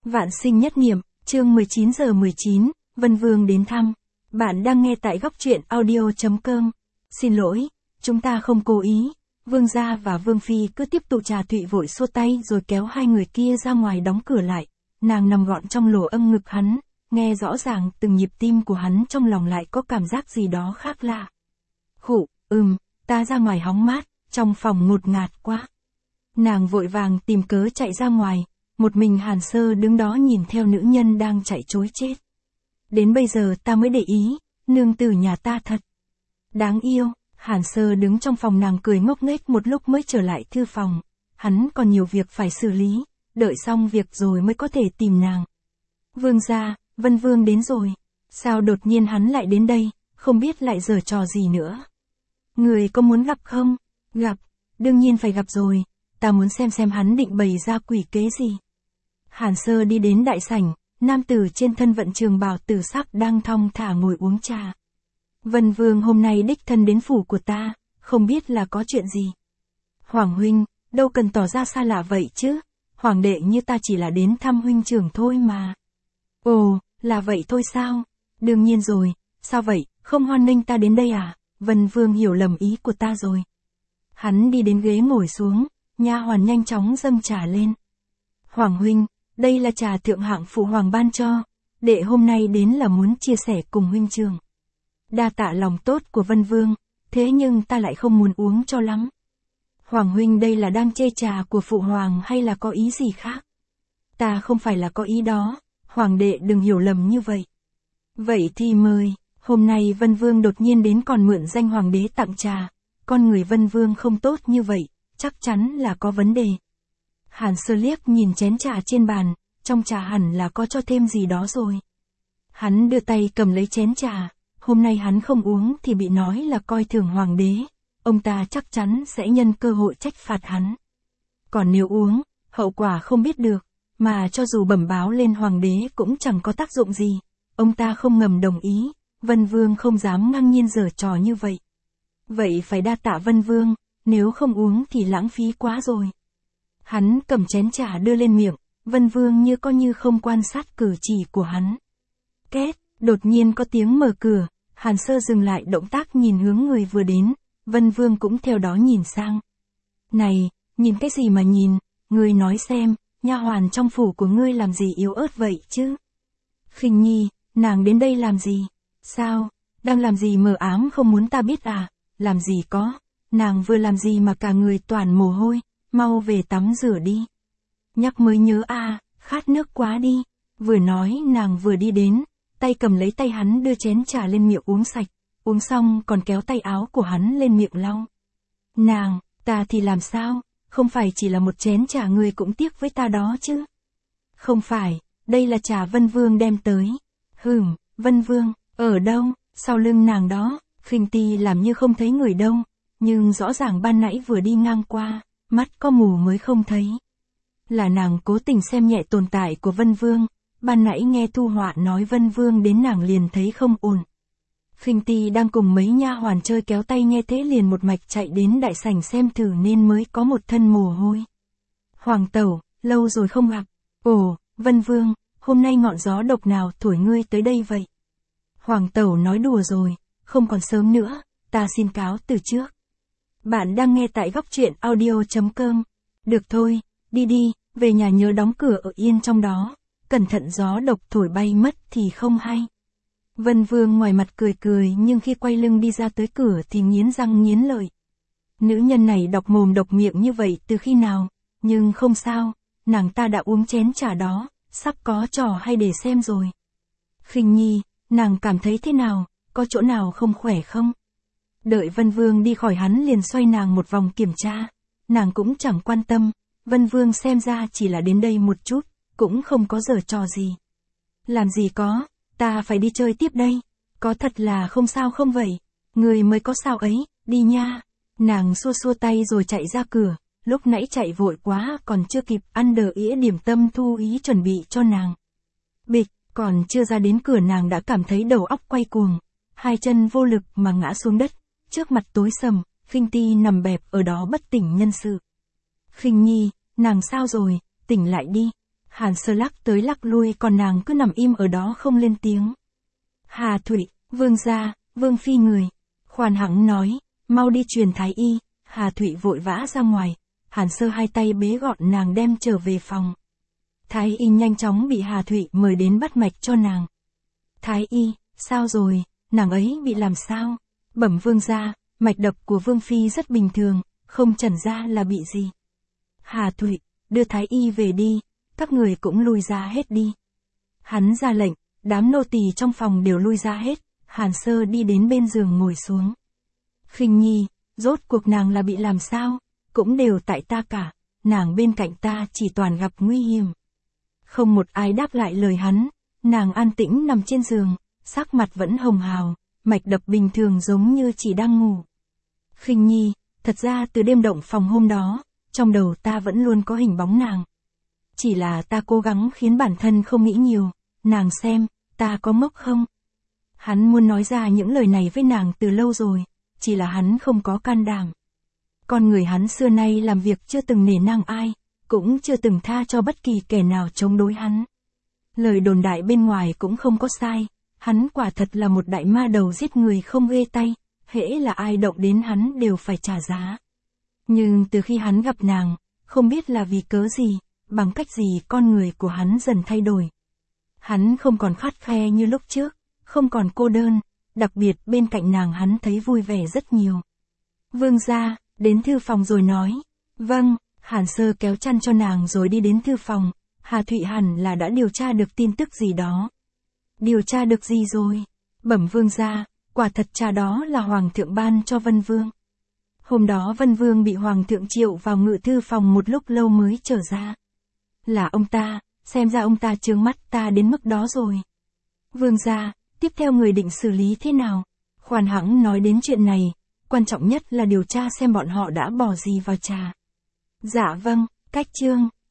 Vạn sinh nhất niệm, chương 19 giờ 19, Vân Vương đến thăm. Bạn đang nghe tại góc truyện audio.com. Xin lỗi, chúng ta không cố ý. Vương gia và Vương Phi cứ tiếp tục trà Thụy vội xua tay rồi kéo hai người kia ra ngoài đóng cửa lại. Nàng nằm gọn trong lỗ âm ngực hắn, nghe rõ ràng từng nhịp tim của hắn trong lòng lại có cảm giác gì đó khác lạ. Khụ, ta ra ngoài hóng mát, trong phòng ngột ngạt quá. Nàng vội vàng tìm cớ chạy ra ngoài, một mình Hàn Sơ đứng đó nhìn theo nữ nhân đang chạy trối chết. Đến bây giờ ta mới để ý, nương tử nhà ta thật đáng yêu. Hàn Sơ đứng trong phòng nàng cười ngốc nghếch một lúc mới trở lại thư phòng. Hắn còn nhiều việc phải xử lý, đợi xong việc rồi mới có thể tìm nàng. Vương gia, Vân Vương đến rồi. Sao đột nhiên hắn lại đến đây, không biết lại giở trò gì nữa. Người có muốn gặp không? Gặp, đương nhiên phải gặp rồi. Ta muốn xem hắn định bày ra quỷ kế gì. Hàn Sơ đi đến đại sảnh, nam tử trên thân vận trường bào tử sắc đang thong thả ngồi uống trà. Vân Vương hôm nay đích thân đến phủ của ta, không biết là có chuyện gì. Hoàng huynh, đâu cần tỏ ra xa lạ vậy chứ, hoàng đệ như ta chỉ là đến thăm huynh trưởng thôi mà. Ồ, là vậy thôi sao? Đương nhiên rồi, sao vậy, không hoan nghênh ta đến đây à? Vân Vương hiểu lầm ý của ta rồi. Hắn đi đến ghế ngồi xuống, nha hoàn nhanh chóng dâng trà lên. Hoàng huynh, đây là trà thượng hạng phụ hoàng ban cho, đệ hôm nay đến là muốn chia sẻ cùng huynh trưởng. Đa tạ lòng tốt của Vân Vương, thế nhưng ta lại không muốn uống cho lắm. Hoàng huynh đây là đang chê trà của phụ hoàng hay là có ý gì khác? Ta không phải là có ý đó, hoàng đệ đừng hiểu lầm như vậy. Vậy thì mời, hôm nay Vân Vương đột nhiên đến còn mượn danh hoàng đế tặng trà, con người Vân Vương không tốt như vậy, chắc chắn là có vấn đề. Hàn Sơ liếc nhìn chén trà trên bàn, trong trà hẳn là có cho thêm gì đó rồi. Hắn đưa tay cầm lấy chén trà, hôm nay hắn không uống thì bị nói là coi thường hoàng đế, ông ta chắc chắn sẽ nhân cơ hội trách phạt hắn. Còn nếu uống, hậu quả không biết được, mà cho dù bẩm báo lên hoàng đế cũng chẳng có tác dụng gì, ông ta không ngầm đồng ý, Vân Vương không dám ngang nhiên giở trò như vậy. Vậy phải đa tạ Vân Vương, nếu không uống thì lãng phí quá rồi. Hắn cầm chén trà đưa lên miệng, Vân Vương như có như không quan sát cử chỉ của hắn. Két, đột nhiên có tiếng mở cửa, Hàn Sơ dừng lại động tác nhìn hướng người vừa đến, Vân Vương cũng theo đó nhìn sang. Này, nhìn cái gì mà nhìn, ngươi nói xem, nha hoàn trong phủ của ngươi làm gì yếu ớt vậy chứ? Khinh Nhi, nàng đến đây làm gì? Sao, đang làm gì mờ ám không muốn ta biết à? Làm gì có, nàng vừa làm gì mà cả người toàn mồ hôi, mau về tắm rửa đi. Nhắc mới nhớ à, khát nước quá đi. Vừa nói nàng vừa đi đến, tay cầm lấy tay hắn đưa chén trà lên miệng uống sạch, uống xong còn kéo tay áo của hắn lên miệng lau. Nàng, ta thì làm sao, không phải chỉ là một chén trà ngươi cũng tiếc với ta đó chứ. Không phải, đây là trà Vân Vương đem tới. Vân Vương, ở đâu, sau lưng nàng đó. Khinh Ti làm như không thấy người đâu, nhưng rõ ràng ban nãy vừa đi ngang qua, mắt có mù mới không thấy. Là nàng cố tình xem nhẹ tồn tại của Vân Vương, ban nãy nghe Thu Họa nói Vân Vương đến nàng liền thấy không ổn. Khinh Ti đang cùng mấy nha hoàn chơi kéo tay nghe thế liền một mạch chạy đến đại sảnh xem thử nên mới có một thân mồ hôi. Hoàng tẩu, lâu rồi không gặp. Ồ, Vân Vương, hôm nay ngọn gió độc nào thổi ngươi tới đây vậy? Hoàng tẩu nói đùa rồi. Không còn sớm nữa, ta xin cáo từ trước. Bạn đang nghe tại góc truyện audio.com. Được thôi, đi, về nhà nhớ đóng cửa ở yên trong đó, cẩn thận gió độc thổi bay mất thì không hay. Vân Vương ngoài mặt cười nhưng khi quay lưng đi ra tới cửa thì nghiến răng nghiến lợi. Nữ nhân này độc mồm độc miệng như vậy từ khi nào, nhưng không sao, nàng ta đã uống chén trà đó, sắp có trò hay để xem rồi. Khinh Nhi, nàng cảm thấy thế nào? Có chỗ nào không khỏe không? Đợi Vân Vương đi khỏi hắn liền xoay nàng một vòng kiểm tra. Nàng cũng chẳng quan tâm, Vân Vương xem ra chỉ là đến đây một chút, cũng không có giở trò gì. Làm gì có, ta phải đi chơi tiếp đây. Có thật là không sao không vậy? Người mới có sao ấy, đi nha. Nàng xua tay rồi chạy ra cửa, lúc nãy chạy vội quá còn chưa kịp ăn đờ ĩa điểm tâm Thu Ý chuẩn bị cho nàng. Bịch, còn chưa ra đến cửa nàng đã cảm thấy đầu óc quay cuồng. Hai chân vô lực mà ngã xuống đất, trước mặt tối sầm, Khinh Ti nằm bẹp ở đó bất tỉnh nhân sự. Khinh Nhi, nàng sao rồi, tỉnh lại đi. Hàn Sơ lắc tới lắc lui còn nàng cứ nằm im ở đó không lên tiếng. Hà Thụy, vương gia, vương phi người. Khoan hãng nói, mau đi truyền thái y. Hà Thụy vội vã ra ngoài. Hàn Sơ hai tay bế gọn nàng đem trở về phòng. Thái y nhanh chóng bị Hà Thụy mời đến bắt mạch cho nàng. Thái y, sao rồi, nàng ấy bị làm sao? Bẩm vương gia, mạch đập của vương phi rất bình thường, không chẩn ra là bị gì. Hà Thụy, đưa thái y về đi, các người cũng lui ra hết đi. Hắn ra lệnh, đám nô tỳ trong phòng đều lui ra hết, Hàn Sơ đi đến bên giường ngồi xuống. Khinh Nhi, rốt cuộc nàng là bị làm sao? Cũng đều tại ta cả, nàng bên cạnh ta chỉ toàn gặp nguy hiểm. Không một ai đáp lại lời hắn, nàng an tĩnh nằm trên giường, sắc mặt vẫn hồng hào, mạch đập bình thường giống như chỉ đang ngủ. Khinh Nhi, thật ra từ đêm động phòng hôm đó, trong đầu ta vẫn luôn có hình bóng nàng. Chỉ là ta cố gắng khiến bản thân không nghĩ nhiều, nàng xem, ta có ngốc không? Hắn muốn nói ra những lời này với nàng từ lâu rồi, chỉ là hắn không có can đảm. Con người hắn xưa nay làm việc chưa từng nể nang ai, cũng chưa từng tha cho bất kỳ kẻ nào chống đối hắn. Lời đồn đại bên ngoài cũng không có sai, hắn quả thật là một đại ma đầu giết người không ghê tay, hễ là ai động đến hắn đều phải trả giá. Nhưng từ khi hắn gặp nàng, không biết là vì cớ gì, bằng cách gì con người của hắn dần thay đổi. Hắn không còn khắt khe như lúc trước, không còn cô đơn, đặc biệt bên cạnh nàng hắn thấy vui vẻ rất nhiều. Vương gia, đến thư phòng rồi nói. Vâng, Hàn Sơ kéo chăn cho nàng rồi đi đến thư phòng. Hà Thụy hẳn là đã điều tra được tin tức gì đó. Điều tra được gì rồi? Bẩm vương gia, quả thật trà đó là hoàng thượng ban cho Vân Vương. Hôm đó Vân Vương bị hoàng thượng triệu vào ngự thư phòng một lúc lâu mới trở ra. Là ông ta, xem ra ông ta chướng mắt ta đến mức đó rồi. Vương gia, tiếp theo người định xử lý thế nào? Khoan hãng nói đến chuyện này, quan trọng nhất là điều tra xem bọn họ đã bỏ gì vào trà. Dạ vâng, cách chương.